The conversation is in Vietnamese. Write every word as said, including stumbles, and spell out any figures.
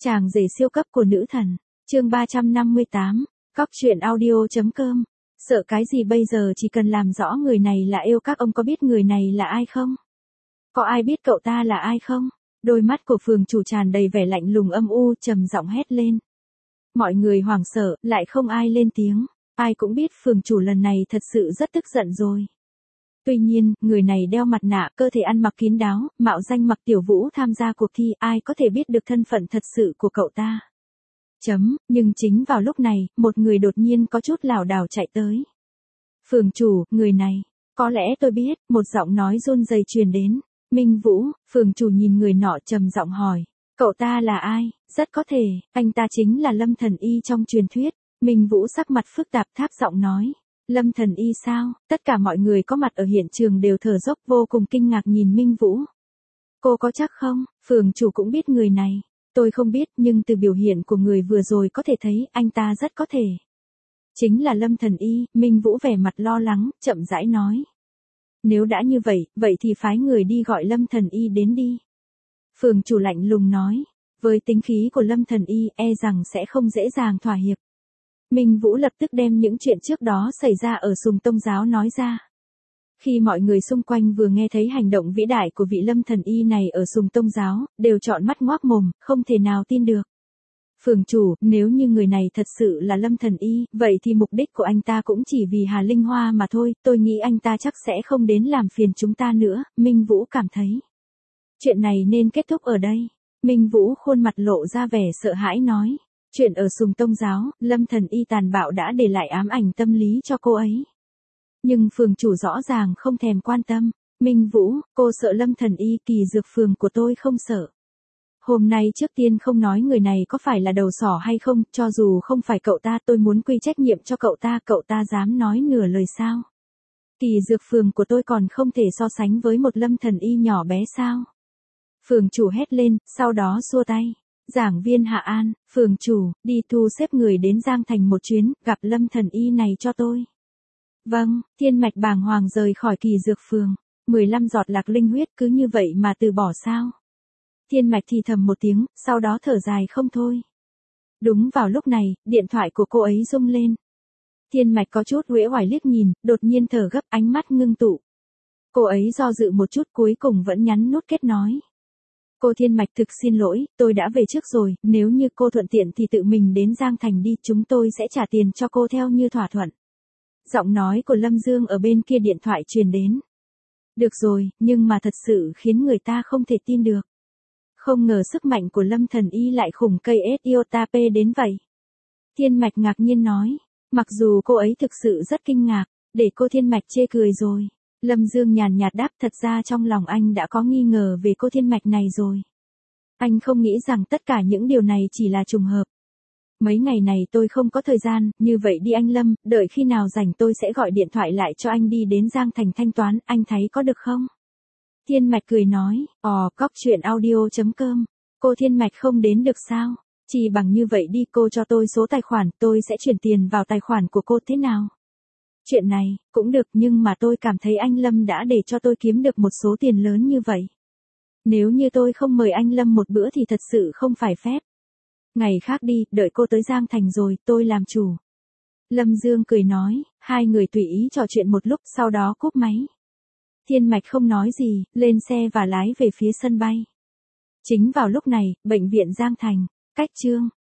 Chàng rể siêu cấp của nữ thần, chương ba trăm năm mươi tám, cóc truyện audio.com. Sợ cái gì bây giờ, chỉ cần làm rõ người này là yêu. Các ông có biết người này là ai không? Có ai biết cậu ta là ai không? Đôi mắt của phường chủ tràn đầy vẻ lạnh lùng âm u, trầm giọng hét lên. Mọi người hoảng sợ, lại không ai lên tiếng. Ai cũng biết phường chủ lần này thật sự rất tức giận rồi. Tuy nhiên, người này đeo mặt nạ, cơ thể ăn mặc kín đáo, mạo danh Mặc Tiểu Vũ tham gia cuộc thi, ai có thể biết được thân phận thật sự của cậu ta. Chấm, nhưng chính vào lúc này, một người đột nhiên có chút lảo đảo chạy tới. Phường chủ, người này, có lẽ tôi biết, một giọng nói run rẩy truyền đến. Minh Vũ, phường chủ nhìn người nọ trầm giọng hỏi, cậu ta là ai? Rất có thể, anh ta chính là Lâm Thần Y trong truyền thuyết. Minh Vũ sắc mặt phức tạp tháp giọng nói. Lâm Thần Y sao? Tất cả mọi người có mặt ở hiện trường đều thở dốc vô cùng kinh ngạc nhìn Minh Vũ. Cô có chắc không? Phường chủ cũng biết người này. Tôi không biết, nhưng từ biểu hiện của người vừa rồi có thể thấy anh ta rất có thể. Chính là Lâm Thần Y. Minh Vũ vẻ mặt lo lắng, chậm rãi nói. Nếu đã như vậy, vậy thì phái người đi gọi Lâm Thần Y đến đi. Phường chủ lạnh lùng nói. Với tính khí của Lâm Thần Y, e rằng sẽ không dễ dàng thỏa hiệp. Minh Vũ lập tức đem những chuyện trước đó xảy ra ở Sùng Tông Giáo nói ra. Khi mọi người xung quanh vừa nghe thấy hành động vĩ đại của vị Lâm Thần Y này ở Sùng Tông Giáo, đều trợn mắt ngoác mồm, không thể nào tin được. Phường chủ, nếu như người này thật sự là Lâm Thần Y, vậy thì mục đích của anh ta cũng chỉ vì Hà Linh Hoa mà thôi, tôi nghĩ anh ta chắc sẽ không đến làm phiền chúng ta nữa, Minh Vũ cảm thấy. Chuyện này nên kết thúc ở đây. Minh Vũ khuôn mặt lộ ra vẻ sợ hãi nói. Chuyện ở Sùng Tông Giáo, Lâm Thần Y tàn bạo đã để lại ám ảnh tâm lý cho cô ấy. Nhưng phường chủ rõ ràng không thèm quan tâm. Minh Vũ, cô sợ Lâm Thần Y, Kỳ Dược phường của tôi không sợ. Hôm nay trước tiên không nói người này có phải là đầu sỏ hay không, cho dù không phải cậu ta, tôi muốn quy trách nhiệm cho cậu ta, cậu ta dám nói nửa lời sao? Kỳ Dược phường của tôi còn không thể so sánh với một Lâm Thần Y nhỏ bé sao? Phường chủ hét lên, sau đó xua tay. Giảng viên Hạ An, phường chủ, đi thu xếp người đến Giang Thành một chuyến, gặp Lâm Thần Y này cho tôi. Vâng, Thiên Mạch bàng hoàng rời khỏi Kỳ Dược phường. mười lăm giọt lạc linh huyết cứ như vậy mà từ bỏ sao? Thiên Mạch thì thầm một tiếng, sau đó thở dài không thôi. Đúng vào lúc này, điện thoại của cô ấy rung lên. Thiên Mạch có chút uể oải liếc nhìn, đột nhiên thở gấp, ánh mắt ngưng tụ. Cô ấy do dự một chút, cuối cùng vẫn nhắn nút kết nói. Cô Thiên Mạch, thực xin lỗi, tôi đã về trước rồi, nếu như cô thuận tiện thì tự mình đến Giang Thành đi, chúng tôi sẽ trả tiền cho cô theo như thỏa thuận. Giọng nói của Lâm Dương ở bên kia điện thoại truyền đến. Được rồi, nhưng mà thật sự khiến người ta không thể tin được. Không ngờ sức mạnh của Lâm Thần Y lại khủng cây iota P đến vậy. Thiên Mạch ngạc nhiên nói, mặc dù cô ấy thực sự rất kinh ngạc, để cô Thiên Mạch chê cười rồi. Lâm Dương nhàn nhạt đáp, thật ra trong lòng anh đã có nghi ngờ về cô Thiên Mạch này rồi. Anh không nghĩ rằng tất cả những điều này chỉ là trùng hợp. Mấy ngày này tôi không có thời gian, như vậy đi anh Lâm, đợi khi nào rảnh tôi sẽ gọi điện thoại lại cho anh đi đến Giang Thành thanh toán, anh thấy có được không? Thiên Mạch cười nói, ồ, cóc truyện audio.com, cô Thiên Mạch không đến được sao? Chỉ bằng như vậy đi, cô cho tôi số tài khoản, tôi sẽ chuyển tiền vào tài khoản của cô thế nào? Chuyện này, cũng được, nhưng mà tôi cảm thấy anh Lâm đã để cho tôi kiếm được một số tiền lớn như vậy. Nếu như tôi không mời anh Lâm một bữa thì thật sự không phải phép. Ngày khác đi, đợi cô tới Giang Thành rồi, tôi làm chủ. Lâm Dương cười nói, hai người tùy ý trò chuyện một lúc, sau đó cúp máy. Thiên Mạch không nói gì, lên xe và lái về phía sân bay. Chính vào lúc này, bệnh viện Giang Thành, cách chương.